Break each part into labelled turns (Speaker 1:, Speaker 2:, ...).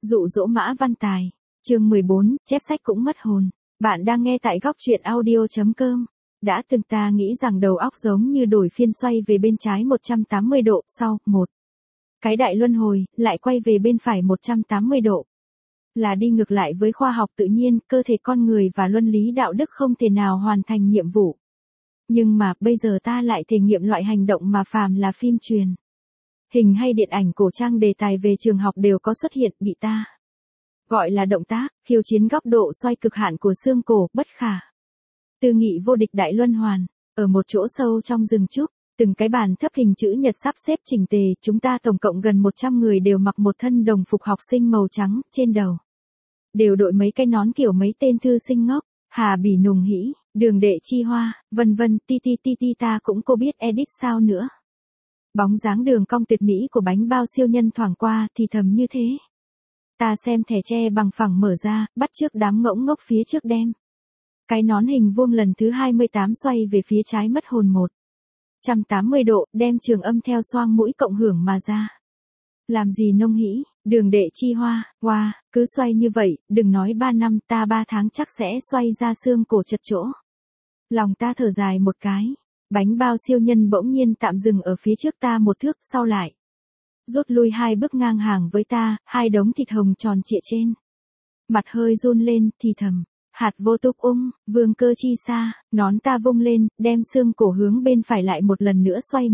Speaker 1: Dụ dỗ Mã Văn Tài. Chương 14, chép sách cũng mất hồn. Bạn đang nghe tại góc truyện audio.com. Đã từng ta nghĩ rằng đầu óc giống như đổi phiên xoay về bên trái 180 độ, sau một cái đại luân hồi, lại quay về bên phải 180 độ. Là đi ngược lại với khoa học tự nhiên, cơ thể con người và luân lý đạo đức không thể nào hoàn thành nhiệm vụ. Nhưng mà bây giờ ta lại thể nghiệm loại hành động mà phàm là phim truyền hình hay điện ảnh cổ trang đề tài về trường học đều có xuất hiện, bị ta gọi là động tác khiêu chiến góc độ xoay cực hạn của xương cổ bất khả tư nghị vô địch đại luân hoàn. Ở một chỗ sâu trong rừng trúc, từng cái bàn thấp hình chữ nhật sắp xếp chỉnh tề, chúng ta tổng cộng gần 100 người đều mặc một thân đồng phục học sinh màu trắng, trên đầu đều đội mấy cái nón kiểu mấy tên thư sinh ngốc. Hà Bỉ Nùng Hĩ, Đường Đệ Chi Hoa, vân vân, ti ta cũng cô biết edit sao nữa. Bóng dáng đường cong tuyệt mỹ của bánh bao siêu nhân thoảng qua, thì thầm như thế. Ta xem thẻ tre bằng phẳng mở ra, bắt trước đám ngỗng ngốc phía trước đem cái nón hình vuông lần thứ 28 xoay về phía trái mất hồn 180 độ, đem trường âm theo xoang mũi cộng hưởng mà ra. Làm gì nông hĩ, Đường Đệ Chi Hoa, wow, cứ xoay như vậy, đừng nói 3 năm, ta 3 tháng chắc sẽ xoay ra xương cổ chật chỗ. Lòng ta thở dài một cái, bánh bao siêu nhân bỗng nhiên tạm dừng ở phía trước ta một thước, sau lại rút lui 2 bước ngang hàng với ta, 2 đống thịt hồng tròn trịa trên mặt hơi run lên, thì thầm, hạt vô túc ung, vương cơ chi xa. Nón ta vung lên, đem xương cổ hướng bên phải lại một lần nữa xoay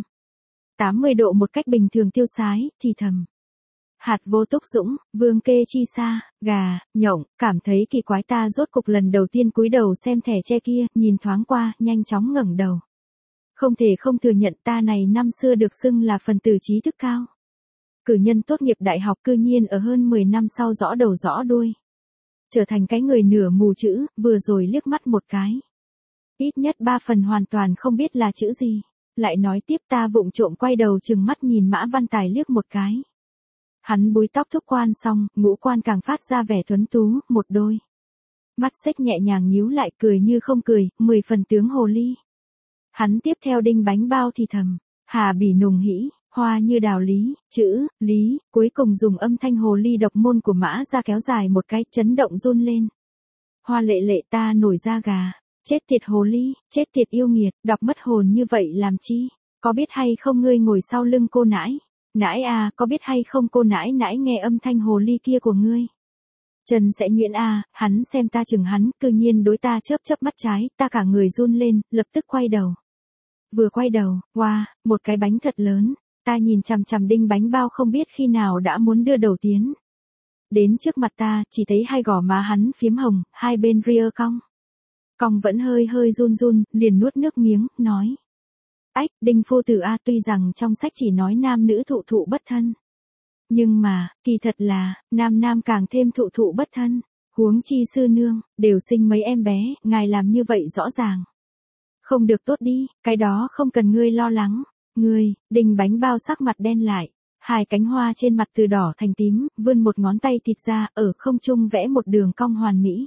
Speaker 1: 180 độ một cách bình thường tiêu sái, thì thầm, hạt vô túc dũng, vương kê chi xa. Gà, nhộng, cảm thấy kỳ quái ta rốt cục lần đầu tiên cúi đầu xem thẻ tre kia, nhìn thoáng qua, nhanh chóng ngẩng đầu. Không thể không thừa nhận ta này năm xưa được xưng là phần tử trí thức cao. Cử nhân tốt nghiệp đại học, cư nhiên ở hơn 10 năm sau rõ đầu rõ đuôi. Trở thành cái người nửa mù chữ, vừa rồi liếc mắt một cái. Ít nhất 3 phần hoàn toàn không biết là chữ gì. Lại nói tiếp, ta vụng trộm quay đầu chừng mắt nhìn Mã Văn Tài liếc một cái. Hắn búi tóc thúc quan xong, ngũ quan càng phát ra vẻ tuấn tú, một đôi mắt xếch nhẹ nhàng nhíu lại, cười như không cười, 10 phần tướng hồ ly. Hắn tiếp theo đinh bánh bao thì thầm, Hà Bỉ Nùng Hĩ, hoa như đào lý, chữ, lý, cuối cùng dùng âm thanh hồ ly độc môn của Mã ra kéo dài một cái, chấn động run lên. Hoa lệ lệ, ta nổi da gà, chết tiệt hồ ly, chết tiệt yêu nghiệt, đọc mất hồn như vậy làm chi, có biết hay không ngươi ngồi sau lưng cô nãi. Nãi à, có biết hay không cô nãi nãi nghe âm thanh hồ ly kia của ngươi. Trần sẽ nhuyễn à, hắn xem ta chừng hắn, cư nhiên đối ta chớp chớp mắt trái, ta cả người run lên, lập tức quay đầu. Vừa quay đầu, wow, một cái bánh thật lớn, ta nhìn chằm chằm đinh bánh bao không biết khi nào đã muốn đưa đầu tiến đến trước mặt ta, chỉ thấy 2 gò má hắn phiếm hồng, 2 bên ria cong. Cong vẫn hơi run run, liền nuốt nước miếng, nói. Ách, đinh phu tử a, tuy rằng trong sách chỉ nói nam nữ thụ thụ bất thân. Nhưng mà, kỳ thật là, nam càng thêm thụ thụ bất thân. Huống chi sư nương, đều sinh mấy em bé, ngài làm như vậy rõ ràng. Không được tốt đi, cái đó không cần ngươi lo lắng. Ngươi, đinh bánh bao sắc mặt đen lại. 2 cánh hoa trên mặt từ đỏ thành tím, vươn một ngón tay thịt ra, ở không trung vẽ một đường cong hoàn mỹ.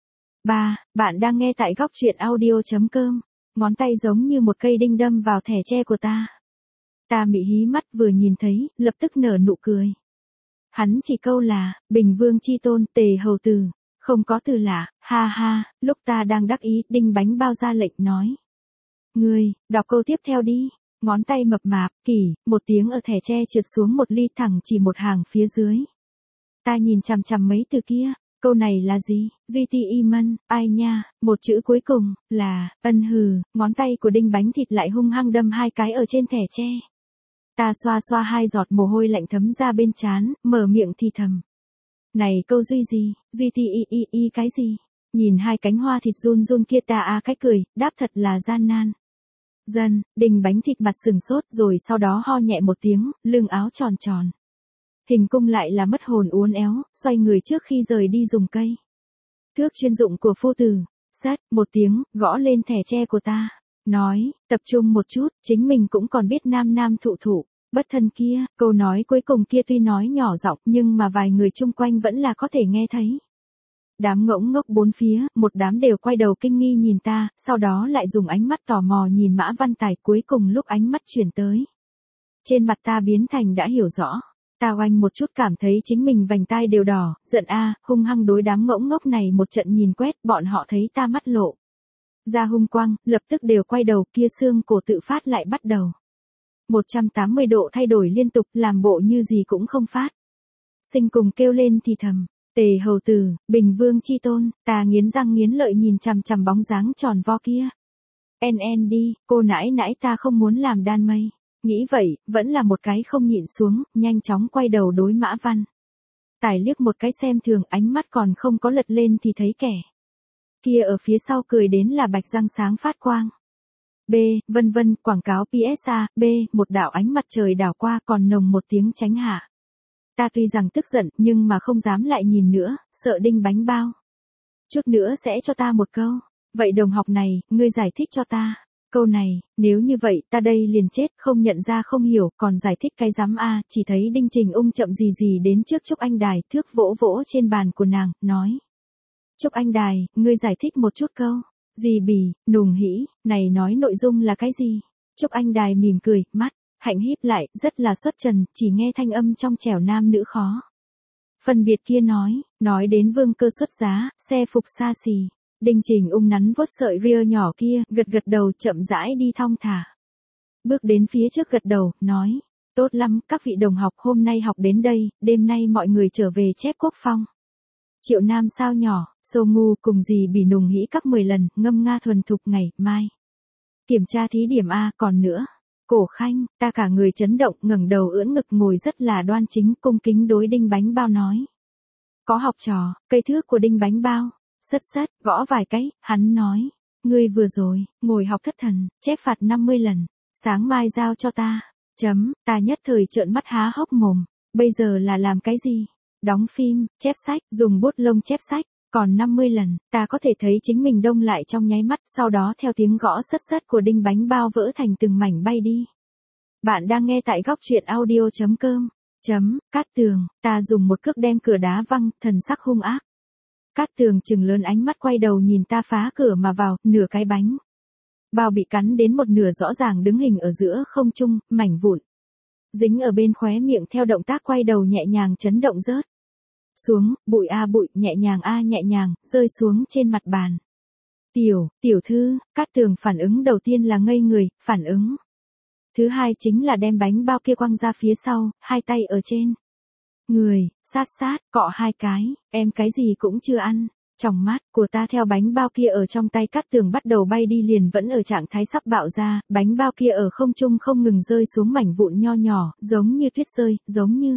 Speaker 1: 3. Bạn đang nghe tại góc truyện audio.com. Ngón tay giống như một cây đinh đâm vào thẻ tre của ta. Ta mị hí mắt vừa nhìn thấy, lập tức nở nụ cười. Hắn chỉ câu là, Bình Vương chi tôn, Tề hầu tử, không có từ lạ, ha ha. Lúc ta đang đắc ý, đinh bánh bao ra lệnh nói. Ngươi, đọc câu tiếp theo đi. Ngón tay mập mạp, kỳ, một tiếng ở thẻ tre trượt xuống một ly thẳng chỉ một hàng phía dưới. Ta nhìn chằm chằm mấy từ kia. Câu này là gì? Duy ti y mân, ai nha, một chữ cuối cùng, là, ân hừ, ngón tay của đinh bánh thịt lại hung hăng đâm 2 cái ở trên thẻ tre. Ta xoa 2 giọt mồ hôi lạnh thấm ra bên trán, mở miệng thì thầm. Này câu duy gì? Duy ti y cái gì? Nhìn 2 cánh hoa thịt run kia ta cái cười, đáp thật là gian nan. Dần, đinh bánh thịt mặt sừng sốt rồi sau đó ho nhẹ một tiếng, lưng áo tròn tròn. Hình cung lại là mất hồn uốn éo, xoay người trước khi rời đi dùng cây thước chuyên dụng của phu tử, sắt một tiếng, gõ lên thẻ tre của ta. Nói, tập trung một chút, chính mình cũng còn biết nam thụ thụ bất thân kia. Câu nói cuối cùng kia tuy nói nhỏ giọng nhưng mà vài người chung quanh vẫn là có thể nghe thấy. Đám ngỗng ngốc bốn phía, một đám đều quay đầu kinh nghi nhìn ta, sau đó lại dùng ánh mắt tò mò nhìn Mã Văn Tài, cuối cùng lúc ánh mắt chuyển tới. Trên mặt ta biến thành đã hiểu rõ. Ta oanh một chút cảm thấy chính mình vành tai đều đỏ, giận hung hăng đối đám ngỗng ngốc này một trận nhìn quét, bọn họ thấy ta mắt lộ ra hung quang, lập tức đều quay đầu, kia xương cổ tự phát lại bắt đầu 180 độ thay đổi liên tục, làm bộ như gì cũng không phát sinh cùng kêu lên thì thầm. Tề hầu tử, Bình Vương chi tôn, ta nghiến răng nghiến lợi nhìn chằm chằm bóng dáng tròn vo kia. En đi, cô nãi nãi ta không muốn làm đan mây. Nghĩ vậy, vẫn là một cái không nhịn xuống, nhanh chóng quay đầu đối Mã Văn. Tài liếc một cái xem thường, ánh mắt còn không có lật lên thì thấy kẻ kia ở phía sau cười đến là bạch răng sáng phát quang. B, vân vân, quảng cáo PSA, B, một đạo ánh mặt trời đảo qua còn nồng một tiếng tránh hạ. Ta tuy rằng tức giận, nhưng mà không dám lại nhìn nữa, sợ đinh bánh bao. Chút nữa sẽ cho ta một câu. Vậy đồng học này, ngươi giải thích cho ta. Câu này, nếu như vậy, ta đây liền chết, không nhận ra không hiểu, còn giải thích cái rắm chỉ thấy Đinh Trình Ung chậm gì gì đến trước Trúc Anh Đài, thước vỗ vỗ trên bàn của nàng, nói. Trúc Anh Đài, ngươi giải thích một chút câu. Gì bì, nùng hĩ, này nói nội dung là cái gì? Trúc Anh Đài mỉm cười, mắt hạnh híp lại, rất là xuất trần, chỉ nghe thanh âm trong trẻo nam nữ khó phân biệt kia nói đến vương cơ xuất giá, xe phục xa xỉ. Đinh Trình Ung nắn vuốt sợi ria nhỏ kia, gật gật đầu chậm rãi đi thong thả. Bước đến phía trước gật đầu, nói, tốt lắm, các vị đồng học hôm nay học đến đây, đêm nay mọi người trở về chép quốc phong. Triệu Nam sao nhỏ, Sô Ngu cùng dì bỉ nùng hĩ các 10 lần, ngâm nga thuần thục ngày, mai. Kiểm tra thí điểm còn nữa. Cổ Khanh, ta cả người chấn động, ngẩng đầu ưỡn ngực ngồi rất là đoan chính, cung kính đối Đinh Bánh Bao nói. Có học trò, cây thước của Đinh Bánh Bao. Sất, gõ vài cái, hắn nói. Ngươi vừa rồi, ngồi học thất thần, chép phạt 50 lần. Sáng mai giao cho ta. Ta nhất thời trợn mắt há hốc mồm. Bây giờ là làm cái gì? Đóng phim, chép sách, dùng bút lông chép sách. Còn 50 lần, ta có thể thấy chính mình đông lại trong nháy mắt, sau đó theo tiếng gõ sất của Đinh Bánh Bao vỡ thành từng mảnh bay đi. Bạn đang nghe tại góc truyện audio.com. Cát Tường, ta dùng một cước đem cửa đá văng, thần sắc hung ác. Cát Tường trừng lớn ánh mắt quay đầu nhìn ta phá cửa mà vào, nửa cái bánh bao bị cắn đến một nửa rõ ràng đứng hình ở giữa không trung, mảnh vụn dính ở bên khóe miệng theo động tác quay đầu nhẹ nhàng chấn động rớt xuống, bụi bụi, nhẹ nhàng, rơi xuống trên mặt bàn. Tiểu thư, Cát Tường phản ứng đầu tiên là ngây người, phản ứng thứ hai chính là đem bánh bao kia quăng ra phía sau, hai tay ở trên người, sát, cọ hai cái, em cái gì cũng chưa ăn. Trong mắt của ta theo bánh bao kia ở trong tay Cát Tường bắt đầu bay đi liền vẫn ở trạng thái sắp bạo ra, bánh bao kia ở không trung không ngừng rơi xuống mảnh vụn nho nhỏ, giống như tuyết rơi, giống như.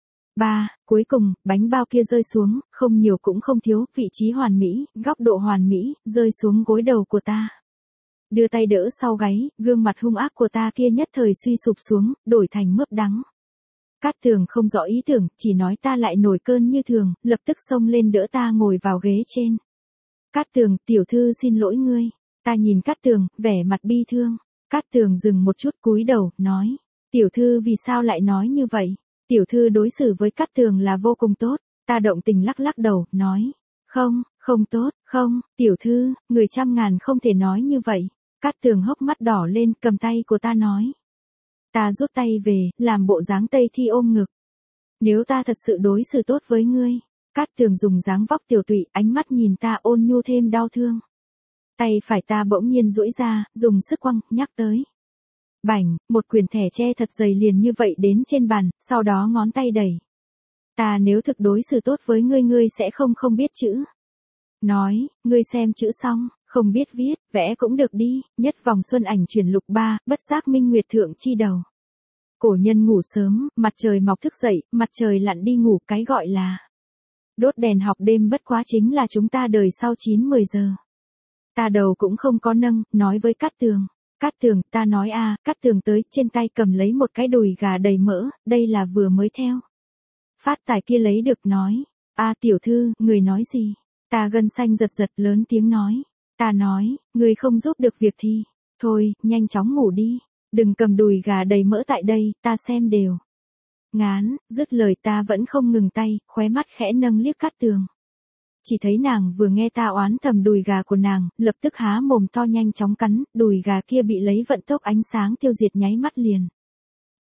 Speaker 1: Cuối cùng, bánh bao kia rơi xuống, không nhiều cũng không thiếu, vị trí hoàn mỹ, góc độ hoàn mỹ, rơi xuống gối đầu của ta. Đưa tay đỡ sau gáy, gương mặt hung ác của ta kia nhất thời suy sụp xuống, đổi thành mướp đắng. Cát Tường không rõ ý tưởng, chỉ nói ta lại nổi cơn như thường, lập tức xông lên đỡ ta ngồi vào ghế trên. Cát Tường, tiểu thư xin lỗi ngươi. Ta nhìn Cát Tường, vẻ mặt bi thương. Cát Tường dừng một chút cúi đầu, nói. Tiểu thư vì sao lại nói như vậy? Tiểu thư đối xử với Cát Tường là vô cùng tốt. Ta động tình lắc đầu, nói. Không tốt, tiểu thư, người trăm ngàn không thể nói như vậy. Cát Tường hốc mắt đỏ lên, cầm tay của ta nói. Ta rút tay về, làm bộ dáng Tây Thi ôm ngực. Nếu ta thật sự đối xử tốt với ngươi. Cát Tường dùng dáng vóc tiểu tụy, ánh mắt nhìn ta ôn nhu thêm đau thương. Tay phải ta bỗng nhiên duỗi ra, dùng sức quăng, nhắc tới. Bảnh, một quyển thẻ tre thật dày liền như vậy đến trên bàn, sau đó ngón tay đẩy. Ta nếu thực đối xử tốt với ngươi, ngươi sẽ không biết chữ. Nói, ngươi xem chữ xong, không biết viết, vẽ cũng được đi, nhất vòng xuân ảnh chuyển lục 3, bất giác minh nguyệt thượng chi đầu. Cổ nhân ngủ sớm, mặt trời mọc thức dậy, mặt trời lặn đi ngủ, cái gọi là đốt đèn học đêm bất quá chính là chúng ta đời sau 9-10 giờ. Ta đầu cũng không có nâng, nói với Cát Tường. Cát Tường, ta nói Cát Tường tới, trên tay cầm lấy một cái đùi gà đầy mỡ, đây là vừa mới theo phát tài kia lấy được, nói. Tiểu thư, người nói gì? Ta gân xanh giật lớn tiếng nói. Ta nói, người không giúp được việc thì, thôi, nhanh chóng ngủ đi, đừng cầm đùi gà đầy mỡ tại đây, ta xem đều. Ngán, dứt lời ta vẫn không ngừng tay, khóe mắt khẽ nâng liếc Cát Tường. Chỉ thấy nàng vừa nghe ta oán thầm đùi gà của nàng, lập tức há mồm to nhanh chóng cắn, đùi gà kia bị lấy vận tốc ánh sáng tiêu diệt nháy mắt liền.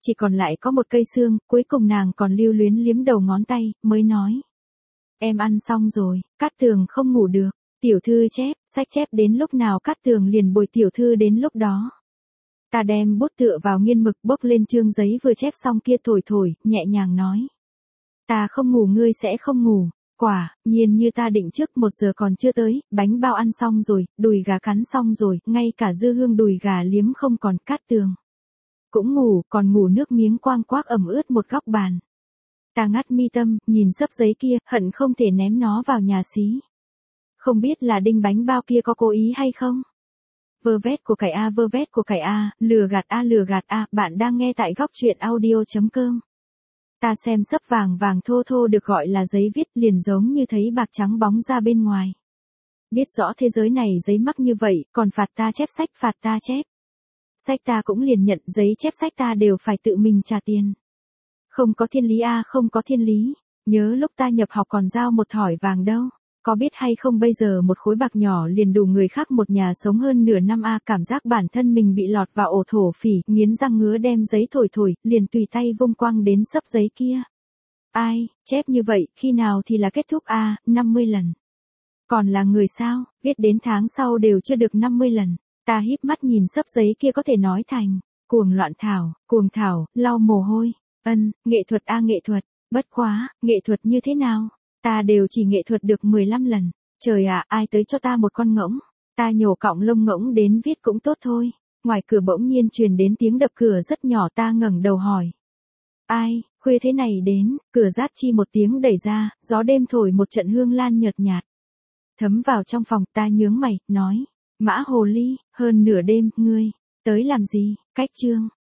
Speaker 1: Chỉ còn lại có một cây xương, cuối cùng nàng còn lưu luyến liếm đầu ngón tay, mới nói. Em ăn xong rồi, Cát Tường không ngủ được. Tiểu thư chép, sách chép đến lúc nào Cát Tường liền bồi tiểu thư đến lúc đó. Ta đem bút tựa vào nghiên mực bốc lên chương giấy vừa chép xong kia thổi thổi, nhẹ nhàng nói. Ta không ngủ ngươi sẽ không ngủ. Quả, nhiên như ta định trước 1 giờ còn chưa tới, bánh bao ăn xong rồi, đùi gà cắn xong rồi, ngay cả dư hương đùi gà liếm không còn. Cát Tường cũng ngủ, còn ngủ nước miếng quang quác ẩm ướt một góc bàn. Ta ngắt mi tâm, nhìn xấp giấy kia, hận không thể ném nó vào nhà xí. Không biết là đinh bánh bao kia có cố ý hay không? Vơ vét của cải A, vơ vét của cải A, lừa gạt A, bạn đang nghe tại góc truyện audio.com. Ta xem xấp vàng vàng thô thô được gọi là giấy viết liền giống như thấy bạc trắng bóng ra bên ngoài. Biết rõ thế giới này giấy mắc như vậy, còn phạt ta chép sách, phạt ta chép. Sách ta cũng liền nhận, giấy chép sách ta đều phải tự mình trả tiền. Không có thiên lý a, không có thiên lý. Nhớ lúc ta nhập học còn giao một thỏi vàng đâu. Có biết hay không bây giờ một khối bạc nhỏ liền đủ người khác một nhà sống hơn nửa năm a, cảm giác bản thân mình bị lọt vào ổ thổ phỉ, nghiến răng ngứa đem giấy thổi thổi, liền tùy tay vung quăng đến xấp giấy kia. Ai, chép như vậy, khi nào thì là kết thúc a, 50 lần. Còn là người sao, viết đến tháng sau đều chưa được 50 lần. Ta híp mắt nhìn xấp giấy kia có thể nói thành, cuồng thảo, lau mồ hôi. Nghệ thuật a nghệ thuật, bất quá, nghệ thuật như thế nào? Ta đều chỉ nghệ thuật được 15 lần. Trời ạ, ai tới cho ta một con ngỗng? Ta nhổ cọng lông ngỗng đến viết cũng tốt thôi. Ngoài cửa bỗng nhiên truyền đến tiếng đập cửa rất nhỏ, ta ngẩng đầu hỏi. Ai, khuya thế này đến, cửa rát chi một tiếng đẩy ra, gió đêm thổi một trận hương lan nhợt nhạt. Thấm vào trong phòng, ta nhướng mày, nói. Mã hồ ly, hơn nửa đêm, ngươi, tới làm gì? Cách chương.